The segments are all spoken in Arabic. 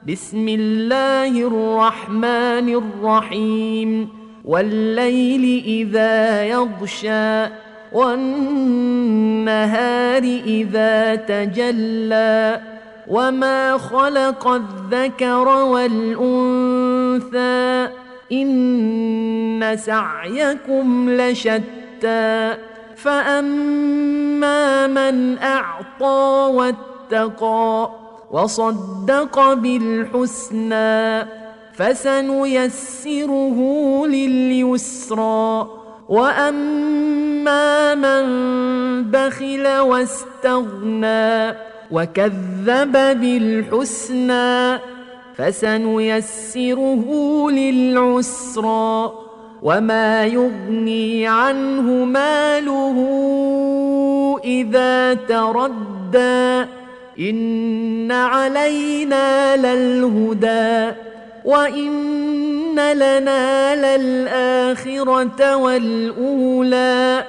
بسم الله الرحمن الرحيم والليل إذا يغشى والنهار إذا تجلى وما خلق الذكر والأنثى إن سعيكم لشتى فأما من أعطى واتقى وصدق بالحسنى فسنيسره لليسرى وأما من بخل واستغنى وكذب بالحسنى فسنيسره للعسرى وما يغني عنه ماله إذا تردى إن علينا للهدى وإن لنا للآخرة والأولى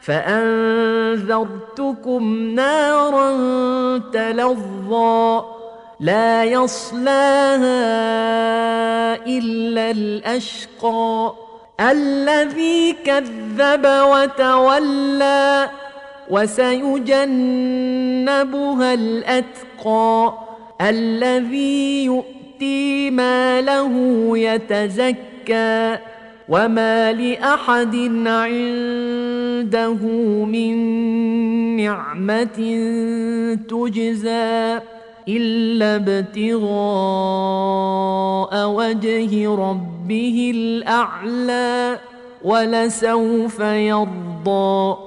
فأنذرتكم نارا تلظى لا يصلاها إلا الأشقى الذي كذب وتولى وسيجنبها الأتقى الذي يؤتي ماله يتزكى وما لأحد عنده من نعمة تجزى إلا ابتغاء وجه ربه الأعلى ولسوف يرضى